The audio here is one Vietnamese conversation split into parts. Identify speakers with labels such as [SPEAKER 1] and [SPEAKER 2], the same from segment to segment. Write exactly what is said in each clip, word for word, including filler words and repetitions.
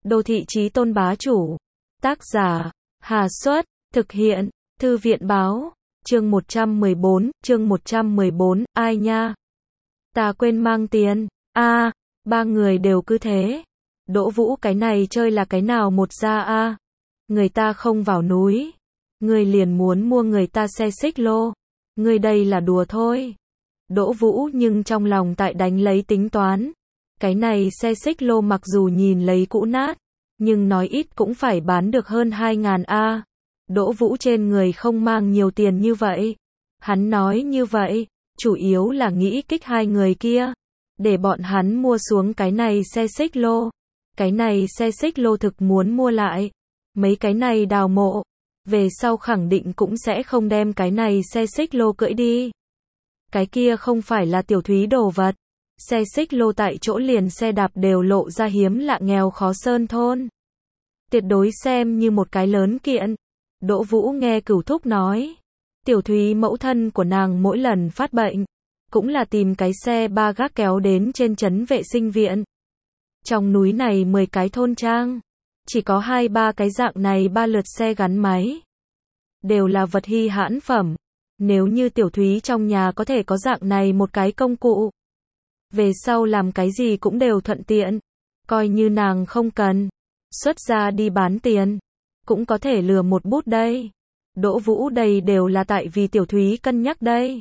[SPEAKER 1] Đô thị chí tôn bá chủ. Tác giả, Hà Xuất, thực hiện, Thư viện báo, chương một trăm mười bốn, chương một trăm mười bốn, ai nha? Ta quên mang tiền, a à, ba người đều cứ thế. Đỗ Vũ cái này chơi là cái nào một ra a à? Người ta không vào núi. Người liền muốn mua người ta xe xích lô. Người đây là đùa thôi. Đỗ Vũ nhưng trong lòng tại đánh lấy tính toán. Cái này xe xích lô mặc dù nhìn lấy cũ nát, nhưng nói ít cũng phải bán được hơn hai ngàn a. Đỗ Vũ trên người không mang nhiều tiền như vậy. Hắn nói như vậy, chủ yếu là nghĩ kích hai người kia, để bọn hắn mua xuống cái này xe xích lô. Cái này xe xích lô thực muốn mua lại. Mấy cái này đào mộ, về sau khẳng định cũng sẽ không đem cái này xe xích lô cưỡi đi. Cái kia không phải là tiểu thúy đồ vật. Xe xích lô tại chỗ liền xe đạp đều lộ ra hiếm lạ nghèo khó sơn thôn. Tuyệt đối xem như một cái lớn kiện. Đỗ Vũ nghe Cửu Thúc nói, tiểu thúy mẫu thân của nàng mỗi lần phát bệnh, cũng là tìm cái xe ba gác kéo đến trên trấn vệ sinh viện. Trong núi này mười cái thôn trang, chỉ có hai ba cái dạng này ba lượt xe gắn máy. Đều là vật hi hãn phẩm. Nếu như tiểu thúy trong nhà có thể có dạng này một cái công cụ, về sau làm cái gì cũng đều thuận tiện. Coi như nàng không cần xuất ra đi bán tiền, cũng có thể lừa một bút đây. Đỗ Vũ đây đều là tại vì tiểu thúy cân nhắc đây.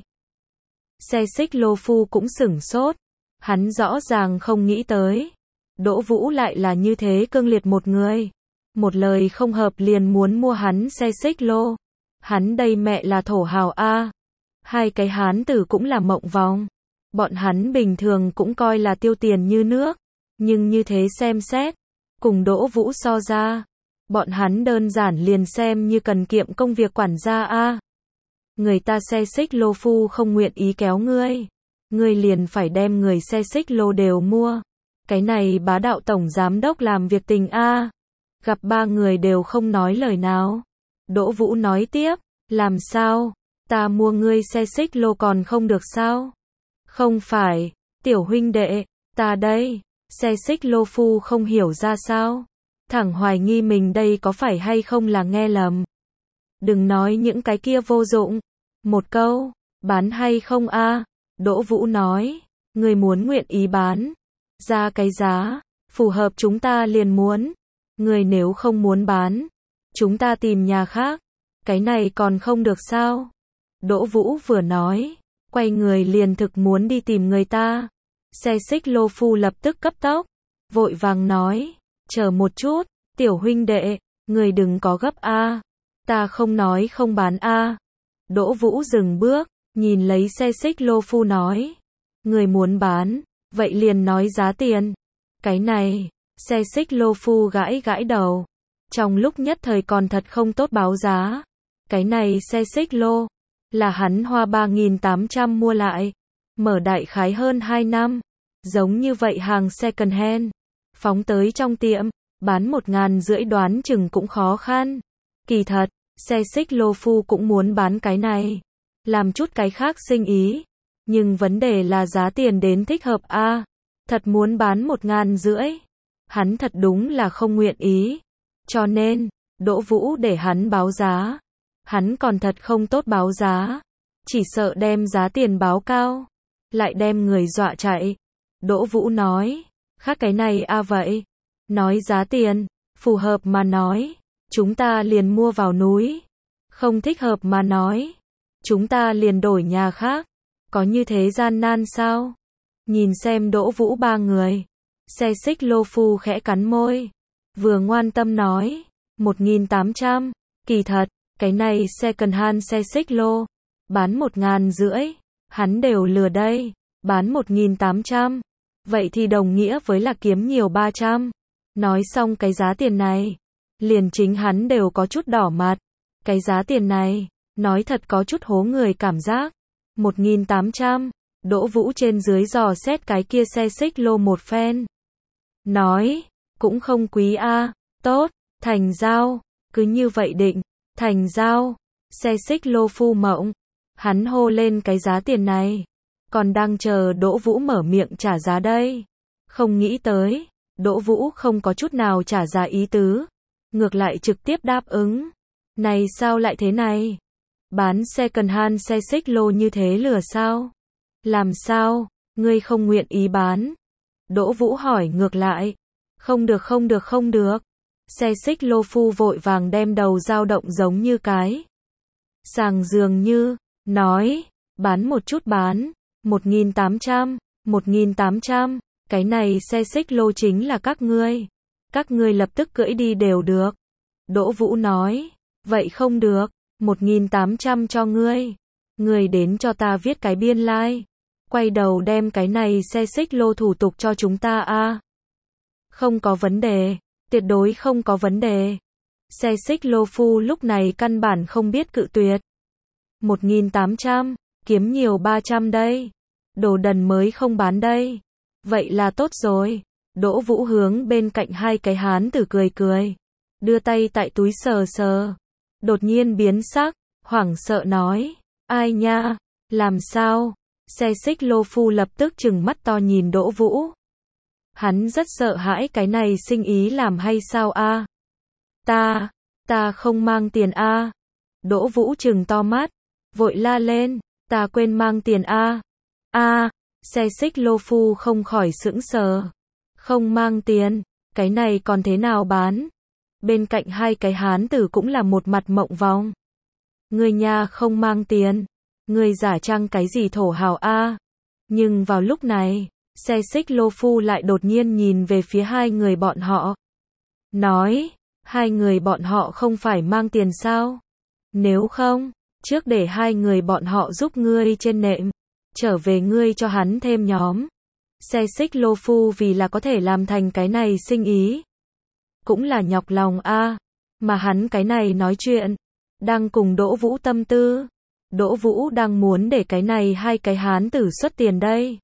[SPEAKER 1] Xe xích lô phu cũng sửng sốt. Hắn rõ ràng không nghĩ tới. Đỗ Vũ lại là như thế cương liệt một người. Một lời không hợp liền muốn mua hắn xe xích lô. Hắn đây mẹ là thổ hào a. Hai cái hán tử cũng là mộng vòng. Bọn hắn bình thường cũng coi là tiêu tiền như nước. Nhưng như thế xem xét, cùng Đỗ Vũ so ra, bọn hắn đơn giản liền xem như cần kiệm công việc quản gia a. Người ta xe xích lô phu không nguyện ý kéo ngươi. Ngươi liền phải đem người xe xích lô đều mua. Cái này bá đạo tổng giám đốc làm việc tình a. Gặp ba người đều không nói lời nào. Đỗ Vũ nói tiếp, làm sao? Ta mua ngươi xe xích lô còn không được sao? Không phải, tiểu huynh đệ, ta đây, xe xích lô phu không hiểu ra sao? Thẳng hoài nghi mình đây có phải hay không là nghe lầm. Đừng nói những cái kia vô dụng. Một câu, bán hay không a? Đỗ Vũ nói, người muốn nguyện ý bán ra cái giá phù hợp chúng ta liền muốn. Người nếu không muốn bán, chúng ta tìm nhà khác. Cái này còn không được sao? Đỗ Vũ vừa nói, quay người liền thực muốn đi tìm người ta. Xe xích lô phu lập tức cấp tốc, vội vàng nói, chờ một chút, tiểu huynh đệ, người đừng có gấp a. Ta không nói không bán a. Đỗ Vũ dừng bước, nhìn lấy xe xích lô phu nói, người muốn bán, vậy liền nói giá tiền. Cái này, xe xích lô phu gãi gãi đầu. Trong lúc nhất thời còn thật không tốt báo giá. Cái này xe xích lô, là hắn hoa ba nghìn tám trăm mua lại. Mở đại khái hơn hai năm. Giống như vậy hàng second hand. Phóng tới trong tiệm, bán một ngàn rưỡi đoán chừng cũng khó khăn. Kỳ thật, xe xích lô phu cũng muốn bán cái này. Làm chút cái khác sinh ý. Nhưng vấn đề là giá tiền đến thích hợp a. À, thật muốn bán một ngàn rưỡi. Hắn thật đúng là không nguyện ý. Cho nên, Đỗ Vũ để hắn báo giá. Hắn còn thật không tốt báo giá. Chỉ sợ đem giá tiền báo cao. Lại đem người dọa chạy. Đỗ Vũ nói, khác cái này a à vậy. Nói giá tiền, phù hợp mà nói. Chúng ta liền mua vào núi. Không thích hợp mà nói. Chúng ta liền đổi nhà khác. Có như thế gian nan sao? Nhìn xem Đỗ Vũ ba người. Xe xích lô phu khẽ cắn môi. Vừa ngoan tâm nói, một nghìn tám trăm. Kỳ thật, cái này second hand xe xích lô. Bán một ngàn rưỡi. Hắn đều lừa đây. Bán một nghìn tám trăm. Vậy thì đồng nghĩa với là kiếm nhiều ba trăm. Nói xong cái giá tiền này. Liền chính hắn đều có chút đỏ mặt. Cái giá tiền này, nói thật có chút hố người cảm giác. một nghìn tám trăm. Đỗ Vũ trên dưới dò xét cái kia xe xích lô một phen. Nói, cũng không quý a. Tốt, thành giao. Cứ như vậy định, thành giao. Xe xích lô phu mộng. Hắn hô lên cái giá tiền này. Còn đang chờ Đỗ Vũ mở miệng trả giá đây. Không nghĩ tới, Đỗ Vũ không có chút nào trả giá ý tứ, ngược lại trực tiếp đáp ứng. Này sao lại thế này? Bán second hand xe xích lô như thế lừa sao? Làm sao? Ngươi không nguyện ý bán? Đỗ Vũ hỏi ngược lại. Không được không được không được. Xe xích lô phu vội vàng đem đầu dao động giống như cái sàng dường như, nói, bán một chút bán, một nghìn tám trăm, một nghìn tám trăm, cái này xe xích lô chính là các ngươi. Các ngươi lập tức cưỡi đi đều được. Đỗ Vũ nói, vậy không được, một nghìn tám trăm cho ngươi. Ngươi đến cho ta viết cái biên lai. Like. Quay đầu đem cái này xe xích lô thủ tục cho chúng ta a. À. Không có vấn đề, tuyệt đối không có vấn đề. Xe xích lô phu lúc này căn bản không biết cự tuyệt. một nghìn tám trăm, kiếm nhiều ba trăm đây. Đồ đần mới không bán đây. Vậy là tốt rồi. Đỗ Vũ hướng bên cạnh hai cái hán tử cười cười. Đưa tay tại túi sờ sờ. Đột nhiên biến sắc, hoảng sợ nói. Ai nha, làm sao? Xe xích lô phu lập tức trừng mắt to nhìn Đỗ Vũ. Hắn rất sợ hãi cái này sinh ý làm hay sao a? À? Ta, ta không mang tiền a. À? Đỗ Vũ trừng to mắt, vội la lên, ta quên mang tiền a. À? A, à, xe xích lô phu không khỏi sững sờ. Không mang tiền, cái này còn thế nào bán? Bên cạnh hai cái hán tử cũng là một mặt mộng vòng. Người nhà không mang tiền, người giả trang cái gì thổ hào a? À? Nhưng vào lúc này, xe xích lô phu lại đột nhiên nhìn về phía hai người bọn họ. Nói, hai người bọn họ không phải mang tiền sao? Nếu không, trước để hai người bọn họ giúp ngươi trên nệm, trở về ngươi cho hắn thêm nhóm. Xe xích lô phu vì là có thể làm thành cái này sinh ý. Cũng là nhọc lòng a, à, mà hắn cái này nói chuyện, đang cùng Đỗ Vũ tâm tư. Đỗ Vũ đang muốn để cái này hai cái hán tử xuất tiền đây.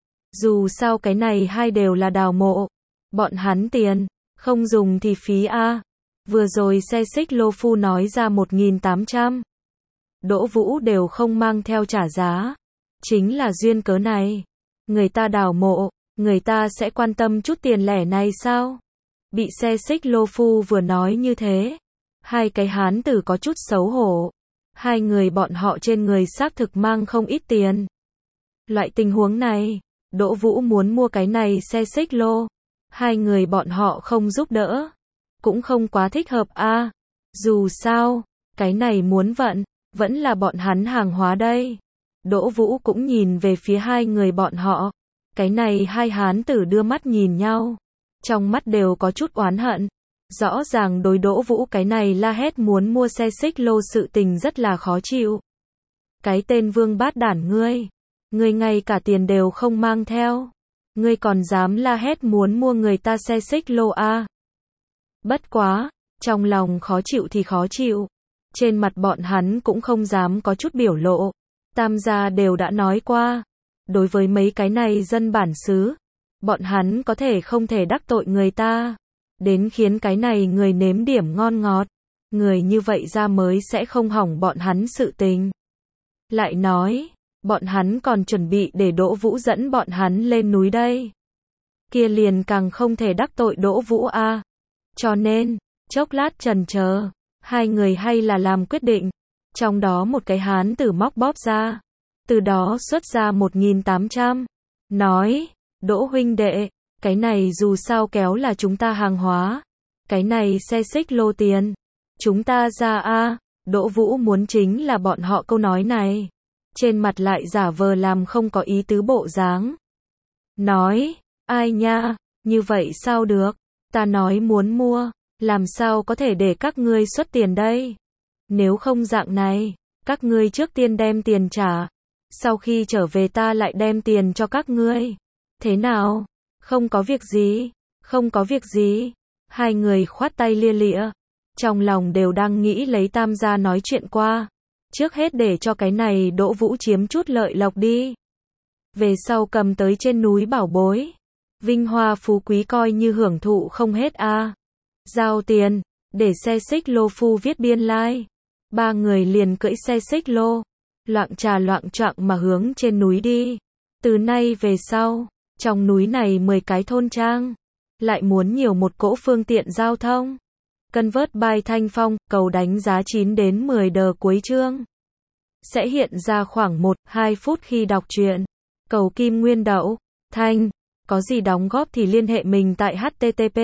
[SPEAKER 1] Dù sao cái này hai đều là đào mộ. Bọn hắn tiền, không dùng thì phí a. À. Vừa rồi xe xích lô phu nói ra một nghìn tám trăm. Đỗ Vũ đều không mang theo trả giá. Chính là duyên cớ này. Người ta đào mộ, người ta sẽ quan tâm chút tiền lẻ này sao? Bị xe xích lô phu vừa nói như thế. Hai cái hán tử có chút xấu hổ. Hai người bọn họ trên người xác thực mang không ít tiền. Loại tình huống này, Đỗ Vũ muốn mua cái này xe xích lô. Hai người bọn họ không giúp đỡ. Cũng không quá thích hợp a. À. Dù sao, cái này muốn vận, vẫn là bọn hắn hàng hóa đây. Đỗ Vũ cũng nhìn về phía hai người bọn họ. Cái này hai hán tử đưa mắt nhìn nhau. Trong mắt đều có chút oán hận. Rõ ràng đối Đỗ Vũ cái này la hét muốn mua xe xích lô sự tình rất là khó chịu. Cái tên vương bát đản ngươi. Ngươi ngay cả tiền đều không mang theo. Ngươi còn dám la hét muốn mua người ta xe xích lô a? À? Bất quá, trong lòng khó chịu thì khó chịu. Trên mặt bọn hắn cũng không dám có chút biểu lộ. Tam gia đều đã nói qua. Đối với mấy cái này dân bản xứ, bọn hắn có thể không thể đắc tội người ta. Đến khiến cái này người nếm điểm ngon ngọt. Người như vậy ra mới sẽ không hỏng bọn hắn sự tình. Lại nói, bọn hắn còn chuẩn bị để Đỗ Vũ dẫn bọn hắn lên núi đây. Kia liền càng không thể đắc tội Đỗ Vũ a. À. Cho nên, chốc lát chần chờ, hai người hay là làm quyết định. Trong đó một cái hán tử móc bóp ra. Từ đó xuất ra một nghìn tám trăm. Nói, Đỗ huynh đệ, cái này dù sao kéo là chúng ta hàng hóa. Cái này xe xích lô tiền. Chúng ta ra a. À. Đỗ Vũ muốn chính là bọn họ câu nói này. Trên mặt lại giả vờ làm không có ý tứ bộ dáng. Nói, ai nha, như vậy sao được? Ta nói muốn mua, làm sao có thể để các ngươi xuất tiền đây? Nếu không dạng này, các ngươi trước tiên đem tiền trả. Sau khi trở về ta lại đem tiền cho các ngươi. Thế nào? Không có việc gì, không có việc gì. Hai người khoát tay lia lịa. Trong lòng đều đang nghĩ lấy tam gia nói chuyện qua. Trước hết để cho cái này Đỗ Vũ chiếm chút lợi lộc đi. Về sau cầm tới trên núi bảo bối. Vinh hoa phú quý coi như hưởng thụ không hết a. À. Giao tiền, để xe xích lô phu viết biên lai. Like. Ba người liền cưỡi xe xích lô. Loạng trà loạng choạng mà hướng trên núi đi. Từ nay về sau, trong núi này mười cái thôn trang. lại muốn nhiều một cỗ phương tiện giao thông. Convert by Thanh Phong, cầu đánh giá chín đến mười đờ cuối chương. Sẽ hiện ra khoảng một đến hai phút khi đọc truyện. Cầu Kim Nguyên Đậu, Thanh, có gì đóng góp thì liên hệ mình tại h t t p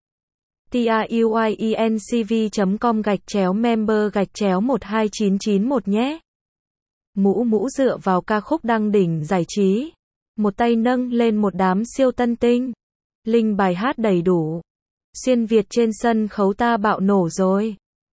[SPEAKER 1] truyencv chấm com gạch chéo member gạch chéo một hai chín chín một nhé. Mũ mũ dựa vào ca khúc đăng đỉnh giải trí. Một tay nâng lên một đám siêu tân tinh. Link bài hát đầy đủ. Xuyên Việt trên sân khấu ta bạo nổ rồi.